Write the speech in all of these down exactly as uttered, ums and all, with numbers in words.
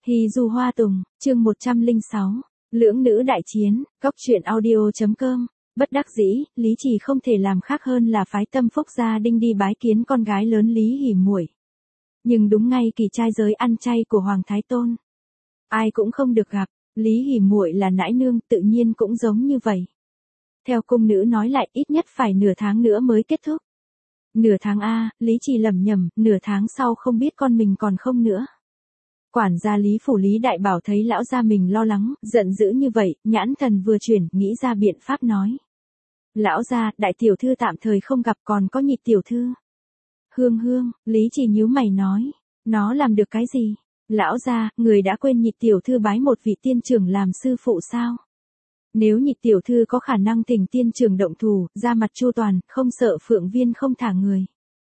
Hy du hoa tùng, chương một trăm lẻ sáu, lưỡng nữ đại chiến, góc truyện audio.com. Bất đắc dĩ, Lý Trì không thể làm khác hơn là phái Tâm Phúc gia đinh đi bái kiến con gái lớn Lý Hỉ Muội. Nhưng đúng ngay kỳ trai giới ăn chay của Hoàng Thái Tôn, ai cũng không được gặp, Lý Hỉ Muội là nãi nương, tự nhiên cũng giống như vậy. Theo cung nữ nói lại ít nhất phải nửa tháng nữa mới kết thúc. Nửa tháng a, Lý Trì lẩm nhẩm, nửa tháng sau không biết con mình còn không nữa. Quản gia Lý Phủ Lý Đại Bảo thấy lão gia mình lo lắng, giận dữ như vậy, nhãn thần vừa chuyển, nghĩ ra biện pháp nói. Lão gia, đại tiểu thư tạm thời không gặp, còn có Nhị tiểu thư. Hương Hương, Lý Trì nhíu mày nói, nó làm được cái gì? Lão gia, người đã quên Nhị tiểu thư bái một vị tiên trưởng làm sư phụ sao? Nếu Nhị tiểu thư có khả năng thỉnh tiên trưởng động thủ, ra mặt chu toàn, không sợ Phượng Viên không thả người.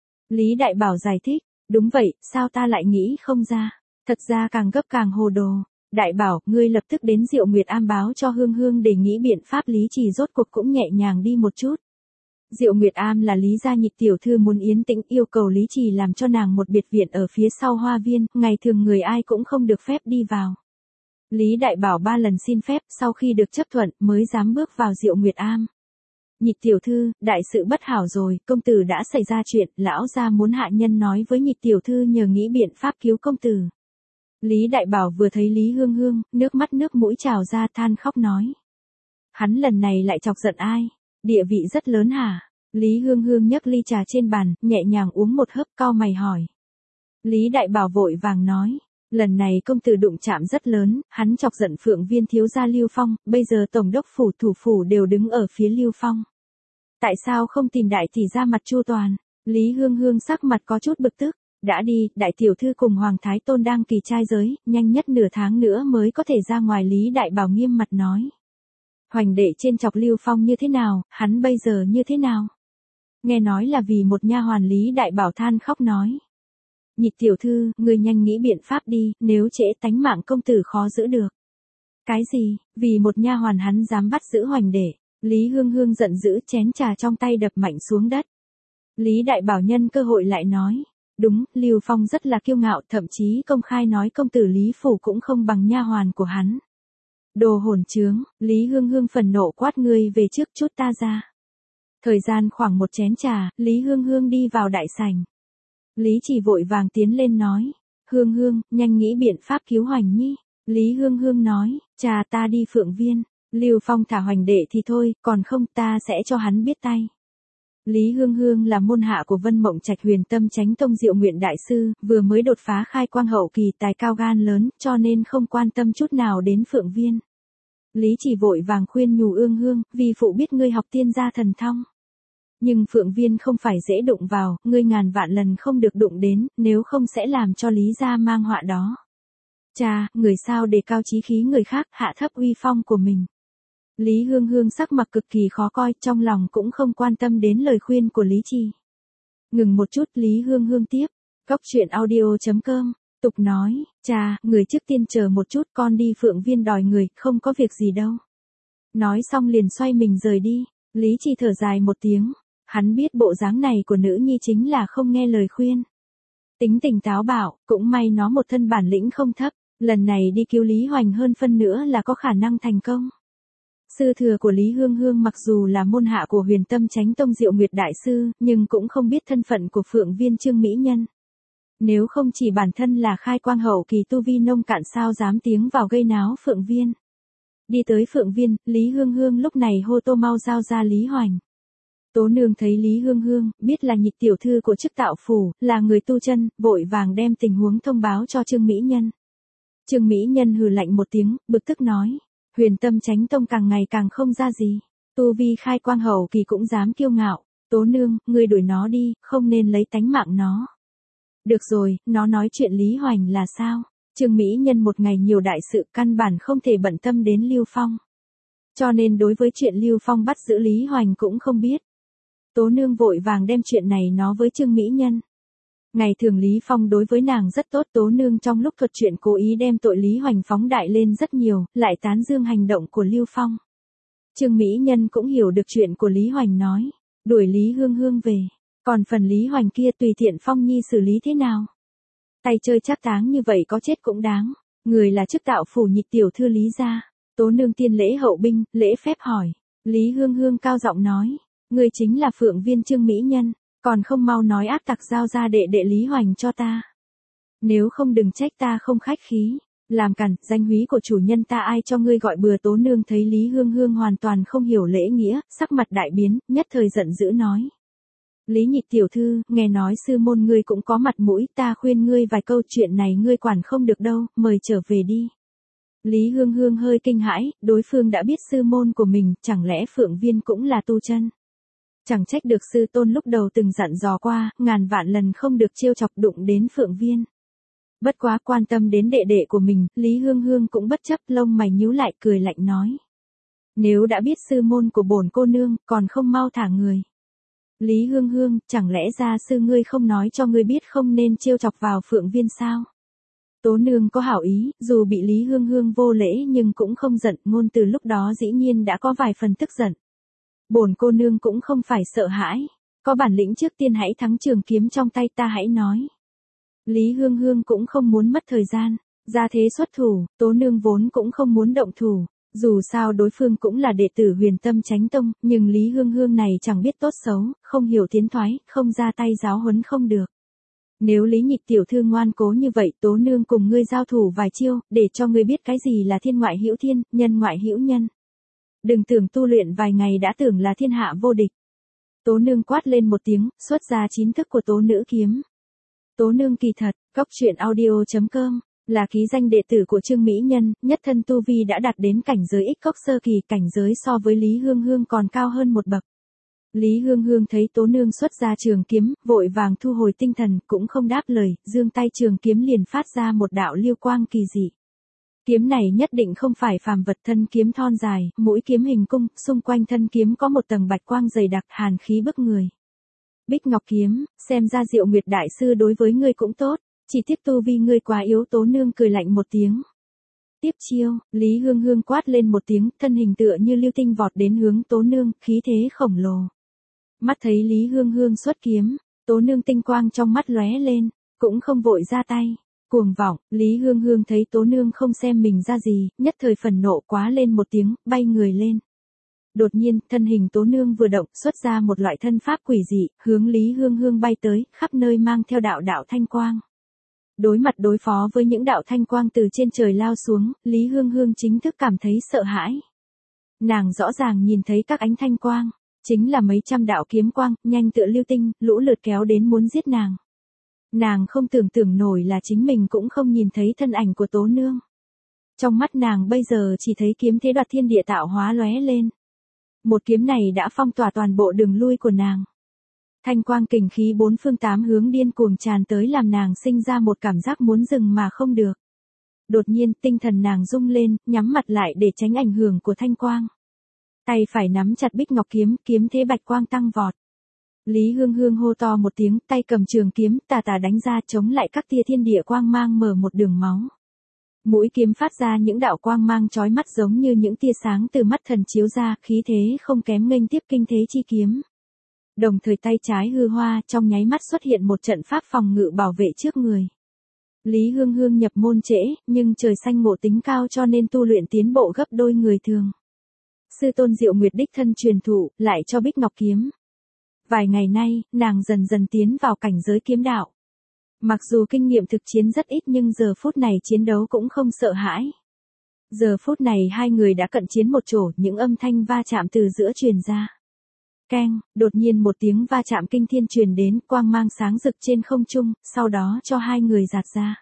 Lý Đại Bảo giải thích, đúng vậy, sao ta lại nghĩ không ra? Thật ra càng gấp càng hồ đồ. Đại Bảo, ngươi lập tức đến Diệu Nguyệt Am báo cho Hương Hương để nghĩ biện pháp. Lý Trì rốt cuộc cũng nhẹ nhàng đi một chút. Diệu Nguyệt Am là Lý gia Nhị tiểu thư muốn yên tĩnh, yêu cầu Lý Trì làm cho nàng một biệt viện ở phía sau hoa viên, ngày thường người ai cũng không được phép đi vào. Lý Đại Bảo ba lần xin phép, sau khi được chấp thuận mới dám bước vào Diệu Nguyệt Am. Nhị tiểu thư, đại sự bất hảo rồi, công tử đã xảy ra chuyện, lão gia muốn hạ nhân nói với Nhị tiểu thư nhờ nghĩ biện pháp cứu công tử. Lý Đại Bảo vừa thấy Lý Hương Hương, nước mắt nước mũi trào ra, than khóc nói. Hắn lần này lại chọc giận ai? Địa vị rất lớn hả? Lý Hương Hương nhấc ly trà trên bàn, nhẹ nhàng uống một hớp, cau mày hỏi. Lý Đại Bảo vội vàng nói. Lần này công tử đụng chạm rất lớn, hắn chọc giận Phượng Viên thiếu gia Lưu Phong, bây giờ tổng đốc phủ thủ phủ đều đứng ở phía Lưu Phong. Tại sao không tìm đại tỷ ra mặt chu toàn? Lý Hương Hương sắc mặt có chút bực tức. Đã đi, đại tiểu thư cùng Hoàng Thái Tôn đang kỳ trai giới, nhanh nhất nửa tháng nữa mới có thể ra ngoài. Lý Đại Bảo nghiêm mặt nói. Hoành đệ trên chọc Lưu Phong như thế nào, hắn bây giờ như thế nào? Nghe nói là vì một nha hoàn. Lý Đại Bảo than khóc nói. Nhị tiểu thư, người nhanh nghĩ biện pháp đi, nếu trễ tánh mạng công tử khó giữ được. Cái gì, vì một nha hoàn hắn dám bắt giữ Hoành đệ? Lý Hương Hương giận dữ, chén trà trong tay đập mạnh xuống đất. Lý Đại Bảo nhân cơ hội lại nói. Đúng, Lưu Phong rất là kiêu ngạo, thậm chí công khai nói công tử Lý Phủ cũng không bằng nha hoàn của hắn. Đồ hỗn trướng, Lý Hương Hương phẫn nộ quát, ngươi về trước chút ta ra. Thời gian khoảng một chén trà, Lý Hương Hương đi vào đại sảnh. Lý Trì vội vàng tiến lên nói. Hương Hương, nhanh nghĩ biện pháp cứu Hoành nhi. Lý Hương Hương nói, cha ta đi Phượng Viên. Lưu Phong thả Hoành đệ thì thôi, còn không ta sẽ cho hắn biết tay. Lý Hương Hương là môn hạ của Vân Mộng Trạch Huyền Tâm Chánh Tông Diệu Nguyện đại sư, vừa mới đột phá khai quang hậu kỳ, tài cao gan lớn, cho nên không quan tâm chút nào đến Phượng Viên. Lý Trì vội vàng khuyên nhủ Ương Hương, vì phụ biết ngươi học tiên gia thần thông. Nhưng Phượng Viên không phải dễ đụng vào, ngươi ngàn vạn lần không được đụng đến, nếu không sẽ làm cho Lý gia mang họa đó. Cha, người sao đề cao chí khí người khác, hạ thấp uy phong của mình. Lý Hương Hương sắc mặt cực kỳ khó coi, trong lòng cũng không quan tâm đến lời khuyên của Lý Trì. Ngừng một chút, Lý Hương Hương tiếp. Góc truyện audio.com. Tục nói, cha, người trước tiên chờ một chút, con đi Phượng Viên đòi người, không có việc gì đâu. Nói xong liền xoay mình rời đi. Lý Trì thở dài một tiếng. Hắn biết bộ dáng này của nữ nhi chính là không nghe lời khuyên. Tính tình táo bạo, cũng may nó một thân bản lĩnh không thấp. Lần này đi cứu Lý Hoành hơn phân nữa là có khả năng thành công. Sư thừa của Lý Hương Hương mặc dù là môn hạ của Huyền Tâm Chánh Tông Diệu Nguyệt đại sư, nhưng cũng không biết thân phận của Phượng Viên Trương mỹ nhân. Nếu không chỉ bản thân là khai quang hậu kỳ tu vi nông cạn, sao dám tiếng vào gây náo Phượng Viên. Đi tới Phượng Viên, Lý Hương Hương lúc này hô tô mau giao ra Lý Hoành. Tố nương thấy Lý Hương Hương, biết là Nhị tiểu thư của chức tạo phủ, là người tu chân, vội vàng đem tình huống thông báo cho Trương mỹ nhân. Trương mỹ nhân hừ lạnh một tiếng, bực tức nói. Huyền Tâm Chánh Tông càng ngày càng không ra gì. Tu vi khai quang hậu kỳ cũng dám kiêu ngạo. Tố nương, ngươi đuổi nó đi, không nên lấy tánh mạng nó. Được rồi, nó nói chuyện Lý Hoành là sao? Trương mỹ nhân một ngày nhiều đại sự, căn bản không thể bận tâm đến Lưu Phong. Cho nên đối với chuyện Lưu Phong bắt giữ Lý Hoành cũng không biết. Tố nương vội vàng đem chuyện này nói với Trương mỹ nhân. Ngày thường Lý Phong đối với nàng rất tốt, tố nương trong lúc thuật chuyện cố ý đem tội Lý Hoành phóng đại lên rất nhiều, lại tán dương hành động của Lưu Phong. Trương mỹ nhân cũng hiểu được chuyện của Lý Hoành nói, đuổi Lý Hương Hương về, còn phần Lý Hoành kia tùy tiện Phong nhi xử lý thế nào. Tay chơi trác táng như vậy có chết cũng đáng. Người là chức tạo phủ nhị tiểu thư Lý gia. Tố nương tiên lễ hậu binh, lễ phép hỏi. Lý Hương Hương cao giọng nói. Người chính là Phượng Viên Trương Mỹ Nhân, còn không mau nói ác tặc giao ra đệ đệ Lý Hoành cho ta. Nếu không đừng trách ta không khách khí. Làm cản, danh húy của chủ nhân ta ai cho ngươi gọi bừa. Tố nương thấy Lý Hương Hương hoàn toàn không hiểu lễ nghĩa, sắc mặt đại biến, nhất thời giận dữ nói. Lý nhị tiểu thư, nghe nói sư môn ngươi cũng có mặt mũi, ta khuyên ngươi vài câu, chuyện này ngươi quản không được đâu, mời trở về đi. Lý Hương Hương hơi kinh hãi, đối phương đã biết sư môn của mình, chẳng lẽ Phượng Viên cũng là tu chân. Chẳng trách được sư tôn lúc đầu từng dặn dò qua, ngàn vạn lần không được trêu chọc đụng đến Phượng Viên. Bất quá quan tâm đến đệ đệ của mình, Lý Hương Hương cũng bất chấp, lông mày nhíu lại cười lạnh nói. Nếu đã biết sư môn của bổn cô nương, còn không mau thả người. Lý Hương Hương, chẳng lẽ gia sư ngươi không nói cho ngươi biết không nên trêu chọc vào Phượng Viên sao? Tố nương có hảo ý, dù bị Lý Hương Hương vô lễ nhưng cũng không giận, ngôn từ lúc đó dĩ nhiên đã có vài phần tức giận. Bổn cô nương cũng không phải sợ hãi, có bản lĩnh trước tiên hãy thắng trường kiếm trong tay ta hãy nói. Lý Hương Hương cũng không muốn mất thời gian, ra thế xuất thủ, tố nương vốn cũng không muốn động thủ. Dù sao đối phương cũng là đệ tử Huyền Tâm Chánh Tông, nhưng Lý Hương Hương này chẳng biết tốt xấu, không hiểu tiến thoái, không ra tay giáo huấn không được. Nếu Lý nhị tiểu thư ngoan cố như vậy, tố nương cùng ngươi giao thủ vài chiêu, để cho ngươi biết cái gì là thiên ngoại hữu thiên, nhân ngoại hữu nhân. Đừng tưởng tu luyện vài ngày đã tưởng là thiên hạ vô địch. Tố nương quát lên một tiếng, xuất ra chín thức của tố nữ kiếm. Tố nương kỳ thật, cóc truyện audio chấm com. Là ký danh đệ tử của Trương Mỹ Nhân, nhất thân tu vi đã đạt đến cảnh giới ích cốc sơ kỳ, cảnh giới so với Lý Hương Hương còn cao hơn một bậc. Lý Hương Hương thấy tố nương xuất ra trường kiếm, vội vàng thu hồi tinh thần, cũng không đáp lời, giương tay trường kiếm liền phát ra một đạo liêu quang kỳ dị. Kiếm này nhất định không phải phàm vật, thân kiếm thon dài, mũi kiếm hình cung, xung quanh thân kiếm có một tầng bạch quang dày đặc, hàn khí bức người. Bích Ngọc kiếm, xem ra Diệu Nguyệt đại sư đối với ngươi cũng tốt. Chỉ tiếc tu vi ngươi quá yếu. Tố nương cười lạnh một tiếng. Tiếp chiêu, Lý Hương Hương quát lên một tiếng, thân hình tựa như lưu tinh vọt đến hướng tố nương, khí thế khổng lồ. Mắt thấy Lý Hương Hương xuất kiếm, tố nương tinh quang trong mắt lóe lên, cũng không vội ra tay. Cuồng vọng, Lý Hương Hương thấy tố nương không xem mình ra gì, nhất thời phần nộ quá lên một tiếng, bay người lên. Đột nhiên, thân hình tố nương vừa động, xuất ra một loại thân pháp quỷ dị, hướng Lý Hương Hương bay tới, khắp nơi mang theo đạo đạo thanh quang. Đối mặt đối phó với những đạo thanh quang từ trên trời lao xuống, Lý Hương Hương chính thức cảm thấy sợ hãi. Nàng rõ ràng nhìn thấy các ánh thanh quang, chính là mấy trăm đạo kiếm quang, nhanh tựa lưu tinh, lũ lượt kéo đến muốn giết nàng. Nàng không tưởng tượng nổi là chính mình cũng không nhìn thấy thân ảnh của tố nương. Trong mắt nàng bây giờ chỉ thấy kiếm thế đoạt thiên địa tạo hóa lóe lên. Một kiếm này đã phong tỏa toàn bộ đường lui của nàng. Thanh quang kình khí bốn phương tám hướng điên cuồng tràn tới làm nàng sinh ra một cảm giác muốn dừng mà không được. Đột nhiên tinh thần nàng rung lên, nhắm mặt lại để tránh ảnh hưởng của thanh quang. Tay phải nắm chặt Bích Ngọc kiếm, kiếm thế bạch quang tăng vọt. Lý Hương Hương hô to một tiếng, tay cầm trường kiếm, tà tà đánh ra chống lại các tia thiên địa quang mang mở một đường máu. Mũi kiếm phát ra những đạo quang mang chói mắt giống như những tia sáng từ mắt thần chiếu ra, khí thế không kém nghênh tiếp kinh thế chi kiếm. Đồng thời tay trái hư hoa, trong nháy mắt xuất hiện một trận pháp phòng ngự bảo vệ trước người. Lý Hương Hương nhập môn trễ, nhưng trời xanh ngộ tính cao cho nên tu luyện tiến bộ gấp đôi người thường. Sư tôn Diệu Nguyệt đích thân truyền thụ, lại cho Bích Ngọc kiếm. Vài ngày nay, nàng dần dần tiến vào cảnh giới kiếm đạo. Mặc dù kinh nghiệm thực chiến rất ít nhưng giờ phút này chiến đấu cũng không sợ hãi. Giờ phút này hai người đã cận chiến một chỗ, những âm thanh va chạm từ giữa truyền ra. Keng, đột nhiên một tiếng va chạm kinh thiên truyền đến, quang mang sáng rực trên không trung, sau đó cho hai người giạt ra.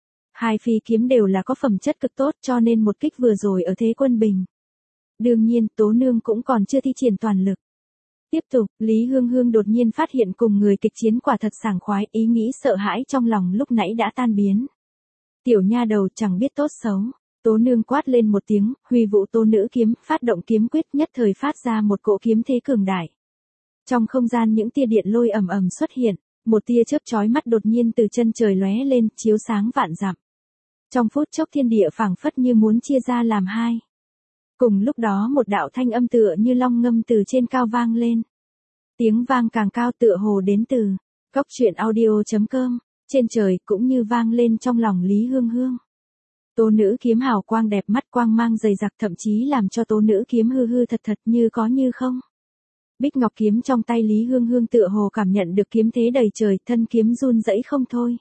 Hai phi kiếm đều là có phẩm chất cực tốt cho nên một kích vừa rồi ở thế quân bình. Đương nhiên, tố nương cũng còn chưa thi triển toàn lực. Tiếp tục, Lý Hương Hương đột nhiên phát hiện cùng người kịch chiến quả thật sảng khoái, ý nghĩ sợ hãi trong lòng lúc nãy đã tan biến. Tiểu nha đầu chẳng biết tốt xấu. Tố nương quát lên một tiếng, huy vũ tố nữ kiếm, phát động kiếm quyết, nhất thời phát ra một cỗ kiếm thế cường đại. Trong không gian những tia điện lôi ầm ầm xuất hiện, một tia chớp chói mắt đột nhiên từ chân trời lóe lên, chiếu sáng vạn dặm. Trong phút chốc thiên địa phảng phất như muốn chia ra làm hai. Cùng lúc đó một đạo thanh âm tựa như long ngâm từ trên cao vang lên. Tiếng vang càng cao tựa hồ đến từ cóc truyện audio chấm com, trên trời cũng như vang lên trong lòng Lý Hương Hương. Tố nữ kiếm hào quang đẹp mắt quang mang dày đặc thậm chí làm cho tố nữ kiếm hư hư thật thật như có như không. Bích ngọc kiếm trong tay Lý Hương Hương tựa hồ cảm nhận được kiếm thế đầy trời, thân kiếm run rẩy không thôi.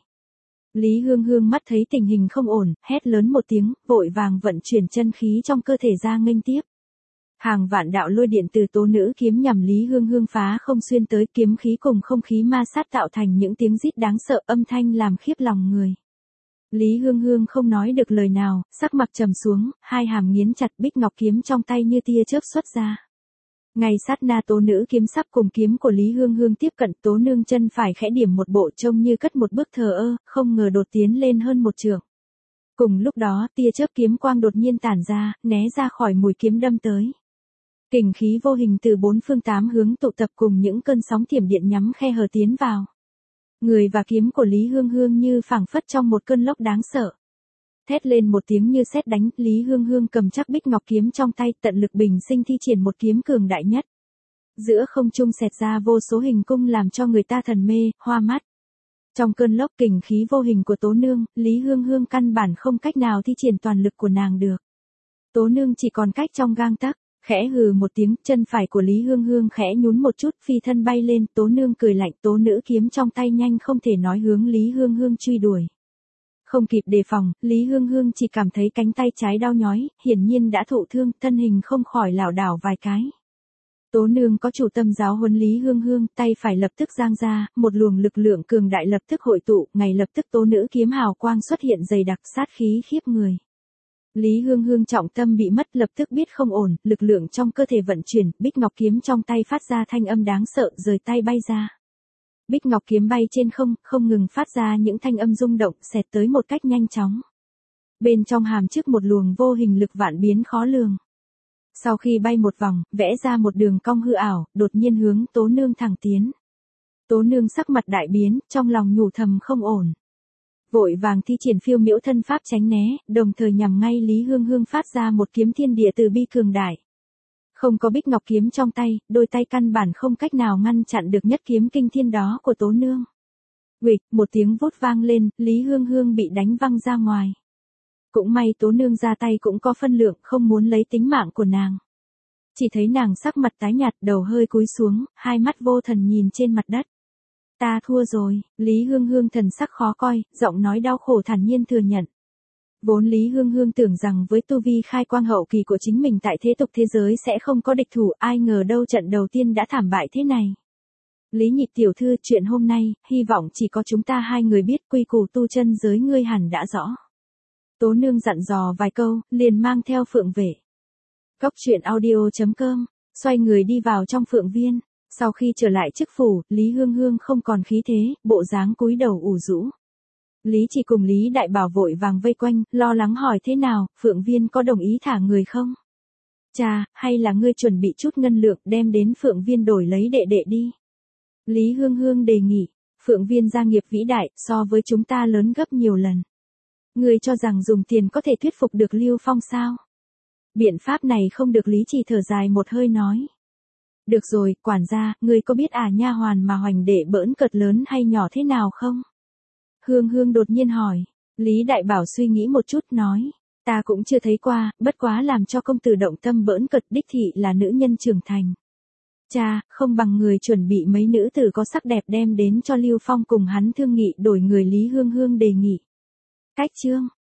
Lý Hương Hương mắt thấy tình hình không ổn, hét lớn một tiếng, vội vàng vận chuyển chân khí trong cơ thể ra nghênh tiếp. Hàng vạn đạo lôi điện từ tố nữ kiếm nhằm Lý Hương Hương phá không xuyên tới, kiếm khí cùng không khí ma sát tạo thành những tiếng rít đáng sợ, âm thanh làm khiếp lòng người. Lý Hương Hương không nói được lời nào, sắc mặt trầm xuống, hai hàm nghiến chặt, bích ngọc kiếm trong tay như tia chớp xuất ra. Ngay sát na tố nữ kiếm sắp cùng kiếm của Lý Hương Hương tiếp cận, tố nương chân phải khẽ điểm một bộ trông như cất một bước thờ ơ, không ngờ đột tiến lên hơn một trượng. Cùng lúc đó, tia chớp kiếm quang đột nhiên tản ra, né ra khỏi mũi kiếm đâm tới. Kình khí vô hình từ bốn phương tám hướng tụ tập cùng những cơn sóng thiểm điện nhắm khe hở tiến vào. Người và kiếm của Lý Hương Hương như phảng phất trong một cơn lốc đáng sợ. Thét lên một tiếng như sét đánh, Lý Hương Hương cầm chắc bích ngọc kiếm trong tay, tận lực bình sinh thi triển một kiếm cường đại nhất. Giữa không trung xẹt ra vô số hình cung làm cho người ta thần mê, hoa mắt. Trong cơn lốc kình khí vô hình của tố nương, Lý Hương Hương căn bản không cách nào thi triển toàn lực của nàng được. Tố nương chỉ còn cách trong gang tấc. Khẽ hừ một tiếng, chân phải của Lý Hương Hương khẽ nhún một chút, phi thân bay lên, tố nương cười lạnh, tố nữ kiếm trong tay nhanh không thể nói hướng Lý Hương Hương truy đuổi. Không kịp đề phòng, Lý Hương Hương chỉ cảm thấy cánh tay trái đau nhói, hiển nhiên đã thụ thương, thân hình không khỏi lảo đảo vài cái. Tố nương có chủ tâm giáo huấn Lý Hương Hương, tay phải lập tức giang ra, một luồng lực lượng cường đại lập tức hội tụ, ngay lập tức tố nữ kiếm hào quang xuất hiện dày đặc, sát khí khiếp người. Lý Hương Hương trọng tâm bị mất, lập tức biết không ổn, lực lượng trong cơ thể vận chuyển, bích ngọc kiếm trong tay phát ra thanh âm đáng sợ, rời tay bay ra. Bích ngọc kiếm bay trên không, không ngừng phát ra những thanh âm rung động, xẹt tới một cách nhanh chóng. Bên trong hàm trước một luồng vô hình lực vạn biến khó lường. Sau khi bay một vòng, vẽ ra một đường cong hư ảo, đột nhiên hướng tố nương thẳng tiến. Tố nương sắc mặt đại biến, trong lòng nhủ thầm không ổn. Vội vàng thi triển phiêu miễu thân pháp tránh né, đồng thời nhằm ngay Lý Hương Hương phát ra một kiếm thiên địa từ bi cường đại. Không có bích ngọc kiếm trong tay, đôi tay căn bản không cách nào ngăn chặn được nhất kiếm kinh thiên đó của tố nương. Uịch, một tiếng vút vang lên, Lý Hương Hương bị đánh văng ra ngoài. Cũng may tố nương ra tay cũng có phân lượng, không muốn lấy tính mạng của nàng. Chỉ thấy nàng sắc mặt tái nhạt, đầu hơi cúi xuống, hai mắt vô thần nhìn trên mặt đất. Ta thua rồi, Lý Hương Hương thần sắc khó coi, giọng nói đau khổ thản nhiên thừa nhận. Vốn Lý Hương Hương tưởng rằng với tu vi khai quang hậu kỳ của chính mình tại thế tục thế giới sẽ không có địch thủ, ai ngờ đâu trận đầu tiên đã thảm bại thế này. Lý Nhịp tiểu thư, chuyện hôm nay, hy vọng chỉ có chúng ta hai người biết, quy củ tu chân giới ngươi hẳn đã rõ. Tố nương dặn dò vài câu, liền mang theo phượng vệ. Cốc truyện audio chấm com, xoay người đi vào trong phượng viên. Sau khi trở lại chức phủ, Lý Hương Hương không còn khí thế, bộ dáng cúi đầu ủ rũ. Lý Chỉ cùng Lý Đại Bảo vội vàng vây quanh, lo lắng hỏi thế nào, Phượng Viên có đồng ý thả người không? Chà, hay là ngươi chuẩn bị chút ngân lượng đem đến Phượng Viên đổi lấy đệ đệ đi? Lý Hương Hương đề nghị, Phượng Viên gia nghiệp vĩ đại, so với chúng ta lớn gấp nhiều lần. Ngươi cho rằng dùng tiền có thể thuyết phục được Lưu Phong sao? Biện pháp này không được. Lý Chỉ thở dài một hơi nói. Được rồi, quản gia, ngươi có biết à nha hoàn mà Hoành đệ bỡn cợt lớn hay nhỏ thế nào không? Hương Hương đột nhiên hỏi. Lý Đại Bảo suy nghĩ một chút nói. Ta cũng chưa thấy qua, bất quá làm cho công tử động tâm bỡn cợt đích thị là nữ nhân trưởng thành. Cha, không bằng người chuẩn bị mấy nữ tử có sắc đẹp đem đến cho Lưu Phong cùng hắn thương nghị đổi người. Lý Hương Hương đề nghị. Cách chương.